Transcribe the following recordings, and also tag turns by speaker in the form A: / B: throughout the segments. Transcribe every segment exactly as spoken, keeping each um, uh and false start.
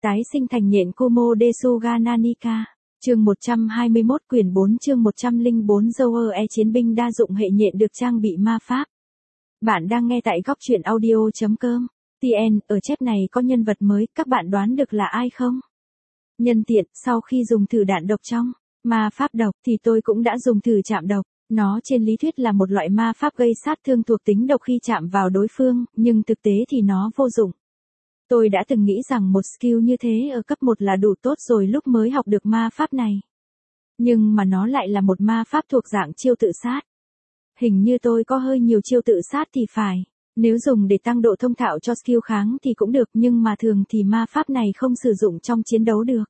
A: Tái sinh thành nhện Kumo Desuga Nanika. Chương một trăm hai mươi mốt quyển bốn chương một trăm lẻ bốn Zower E chiến binh đa dụng hệ nhện được trang bị ma pháp. Bạn đang nghe tại góc truyện audio chấm com. tn, ở chép này có nhân vật mới, các bạn đoán được là ai không? Nhân tiện, sau khi dùng thử đạn độc trong ma pháp độc thì tôi cũng đã dùng thử chạm độc. Nó trên lý thuyết là một loại ma pháp gây sát thương thuộc tính độc khi chạm vào đối phương, nhưng thực tế thì nó vô dụng. Tôi đã từng nghĩ rằng một skill như thế ở cấp một là đủ tốt rồi lúc mới học được ma pháp này. Nhưng mà nó lại là một ma pháp thuộc dạng chiêu tự sát. Hình như tôi có hơi nhiều chiêu tự sát thì phải. Nếu dùng để tăng độ thông thạo cho skill kháng thì cũng được, nhưng mà thường thì ma pháp này không sử dụng trong chiến đấu được.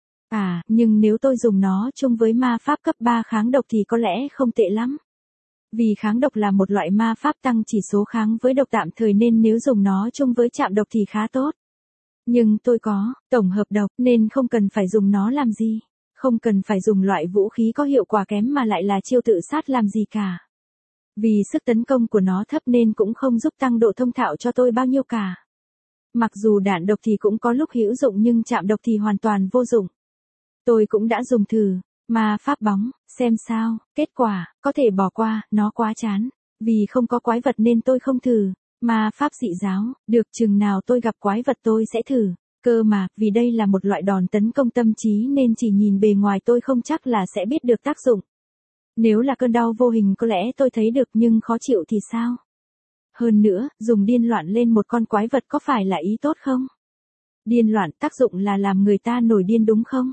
A: À, nhưng nếu tôi dùng nó chung với ma pháp cấp ba kháng độc thì có lẽ không tệ lắm. Vì kháng độc là một loại ma pháp tăng chỉ số kháng với độc tạm thời nên nếu dùng nó chung với chạm độc thì khá tốt. Nhưng tôi có tổng hợp độc nên không cần phải dùng nó làm gì. Không cần phải dùng loại vũ khí có hiệu quả kém mà lại là chiêu tự sát làm gì cả. Vì sức tấn công của nó thấp nên cũng không giúp tăng độ thông thạo cho tôi bao nhiêu cả. Mặc dù đạn độc thì cũng có lúc hữu dụng nhưng chạm độc thì hoàn toàn vô dụng. Tôi cũng đã dùng thử ma pháp bóng, xem sao, kết quả, có thể bỏ qua, nó quá chán. Vì không có quái vật nên tôi không thử. Ma pháp dị giáo, được chừng nào tôi gặp quái vật tôi sẽ thử. Cơ mà, vì đây là một loại đòn tấn công tâm trí nên chỉ nhìn bề ngoài tôi không chắc là sẽ biết được tác dụng. Nếu là cơn đau vô hình có lẽ tôi thấy được nhưng khó chịu thì sao? Hơn nữa, dùng điên loạn lên một con quái vật có phải là ý tốt không? Điên loạn tác dụng là làm người ta nổi điên đúng không?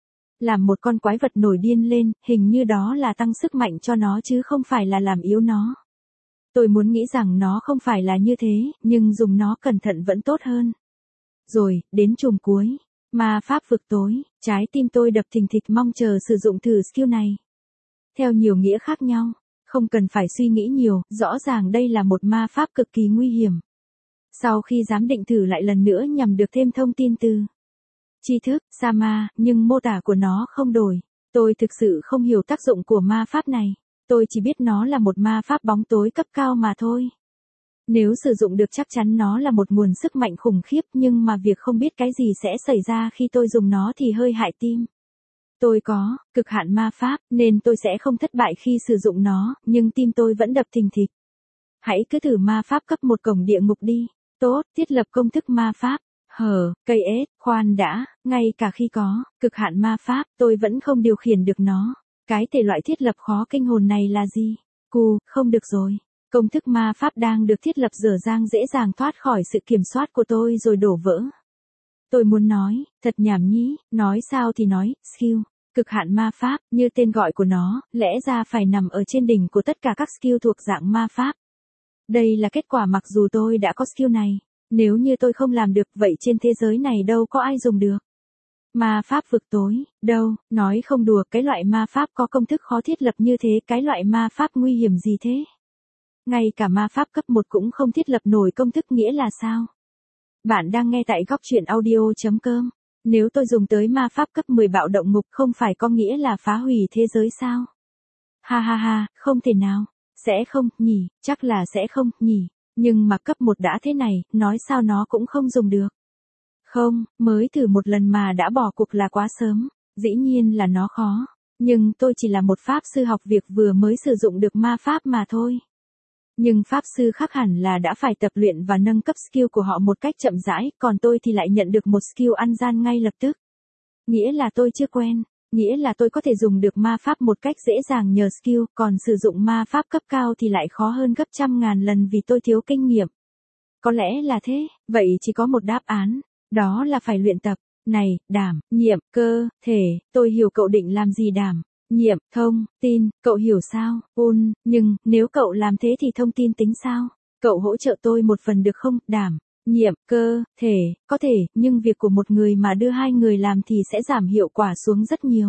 A: Làm một con quái vật nổi điên lên, hình như đó là tăng sức mạnh cho nó chứ không phải là làm yếu nó. Tôi muốn nghĩ rằng nó không phải là như thế, nhưng dùng nó cẩn thận vẫn tốt hơn. Rồi, đến chùm cuối. Ma pháp vực tối, trái tim tôi đập thình thịch mong chờ sử dụng thử skill này. Theo nhiều nghĩa khác nhau, không cần phải suy nghĩ nhiều, rõ ràng đây là một ma pháp cực kỳ nguy hiểm. Sau khi giám định thử lại lần nữa nhằm được thêm thông tin từ tri thức, Sama, nhưng mô tả của nó không đổi. Tôi thực sự không hiểu tác dụng của ma pháp này. Tôi chỉ biết nó là một ma pháp bóng tối cấp cao mà thôi. Nếu sử dụng được chắc chắn nó là một nguồn sức mạnh khủng khiếp nhưng mà việc không biết cái gì sẽ xảy ra khi tôi dùng nó thì hơi hại tim. Tôi có cực hạn ma pháp nên tôi sẽ không thất bại khi sử dụng nó, nhưng tim tôi vẫn đập thình thịch. Hãy cứ thử ma pháp cấp một cổng địa ngục đi. Tốt, thiết lập công thức ma pháp. Hờ, cây ếch, khoan đã, ngay cả khi có cực hạn ma pháp, tôi vẫn không điều khiển được nó. Cái thể loại thiết lập khó kinh hồn này là gì? Cù, không được rồi. Công thức ma pháp đang được thiết lập dở dang dễ dàng thoát khỏi sự kiểm soát của tôi rồi đổ vỡ. Tôi muốn nói, thật nhảm nhí, nói sao thì nói, skill, cực hạn ma pháp, như tên gọi của nó, lẽ ra phải nằm ở trên đỉnh của tất cả các skill thuộc dạng ma pháp. Đây là kết quả mặc dù tôi đã có skill này. Nếu như tôi không làm được vậy trên thế giới này đâu có ai dùng được. Ma pháp vực tối, đâu, nói không đùa, cái loại ma pháp có công thức khó thiết lập như thế, cái loại ma pháp nguy hiểm gì thế? Ngay cả ma pháp cấp một cũng không thiết lập nổi công thức nghĩa là sao? Bạn đang nghe tại góc truyện audio chấm com. Nếu tôi dùng tới ma pháp cấp mười bạo động ngục không phải có nghĩa là phá hủy thế giới sao? Ha ha ha, không thể nào. Sẽ không, nhỉ, chắc là sẽ không, nhỉ. Nhưng mà cấp một đã thế này, nói sao nó cũng không dùng được. Không, mới thử một lần mà đã bỏ cuộc là quá sớm. Dĩ nhiên là nó khó. Nhưng tôi chỉ là một pháp sư học việc vừa mới sử dụng được ma pháp mà thôi. Nhưng pháp sư khác hẳn là đã phải tập luyện và nâng cấp skill của họ một cách chậm rãi, còn tôi thì lại nhận được một skill ăn gian ngay lập tức. Nghĩa là tôi chưa quen, nghĩa là tôi có thể dùng được ma pháp một cách dễ dàng nhờ skill, còn sử dụng ma pháp cấp cao thì lại khó hơn gấp trăm ngàn lần vì tôi thiếu kinh nghiệm. Có lẽ là thế, vậy chỉ có một đáp án, đó là phải luyện tập. Này, đảm, nhiệm, cơ, thể, tôi hiểu cậu định làm gì đảm. Nhiệm, thông, tin, cậu hiểu sao, un, nhưng, nếu cậu làm thế thì thông tin tính sao? Cậu hỗ trợ tôi một phần được không, đảm, nhiệm, cơ, thể, có thể, nhưng việc của một người mà đưa hai người làm thì sẽ giảm hiệu quả xuống rất nhiều.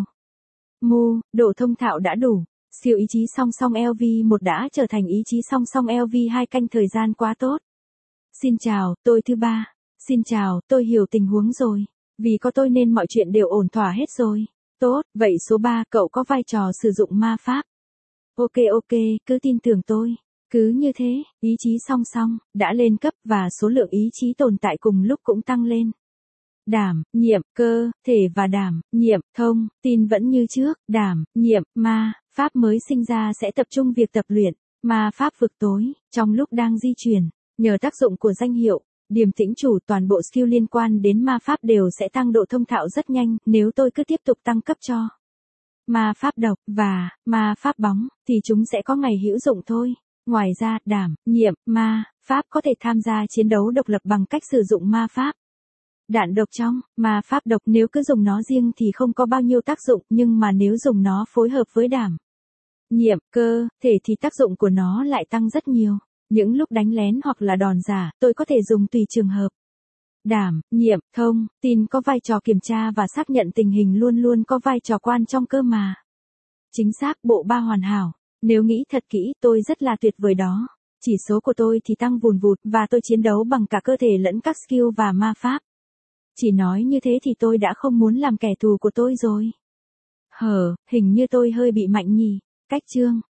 A: Mu, độ thông thạo đã đủ, siêu ý chí song song L V một đã trở thành ý chí song song L V hai canh thời gian quá tốt. Xin chào, tôi thứ ba. Xin chào, tôi hiểu tình huống rồi. Vì có tôi nên mọi chuyện đều ổn thỏa hết rồi. Tốt, vậy số ba, cậu có vai trò sử dụng ma pháp. Ok ok, cứ tin tưởng tôi. Cứ như thế, ý chí song song, đã lên cấp và số lượng ý chí tồn tại cùng lúc cũng tăng lên. đảm, nhiệm, cơ, thể và đảm, nhiệm, thông, tin vẫn như trước, đảm, nhiệm, ma, pháp mới sinh ra sẽ tập trung việc tập luyện, ma pháp vực tối, trong lúc đang di chuyển, nhờ tác dụng của danh hiệu, điềm tĩnh chủ toàn bộ skill liên quan đến ma pháp đều sẽ tăng độ thông thạo rất nhanh, nếu tôi cứ tiếp tục tăng cấp cho ma pháp độc và ma pháp bóng, thì chúng sẽ có ngày hữu dụng thôi. Ngoài ra, đảm, nhiệm, ma, pháp có thể tham gia chiến đấu độc lập bằng cách sử dụng ma pháp. Đạn độc trong, ma pháp độc nếu cứ dùng nó riêng thì không có bao nhiêu tác dụng, nhưng mà nếu dùng nó phối hợp với đảm, nhiệm, cơ, thể thì tác dụng của nó lại tăng rất nhiều. Những lúc đánh lén hoặc là đòn giả, tôi có thể dùng tùy trường hợp. Đảm, nhiệm, thông, tin có vai trò kiểm tra và xác nhận tình hình luôn luôn có vai trò quan trong cơ mà. Chính xác, bộ ba hoàn hảo. Nếu nghĩ thật kỹ, tôi rất là tuyệt vời đó. Chỉ số của tôi thì tăng vùn vụt và tôi chiến đấu bằng cả cơ thể lẫn các skill và ma pháp. Chỉ nói như thế thì tôi đã không muốn làm kẻ thù của tôi rồi. Hờ, hình như tôi hơi bị mạnh nhỉ. Cách chương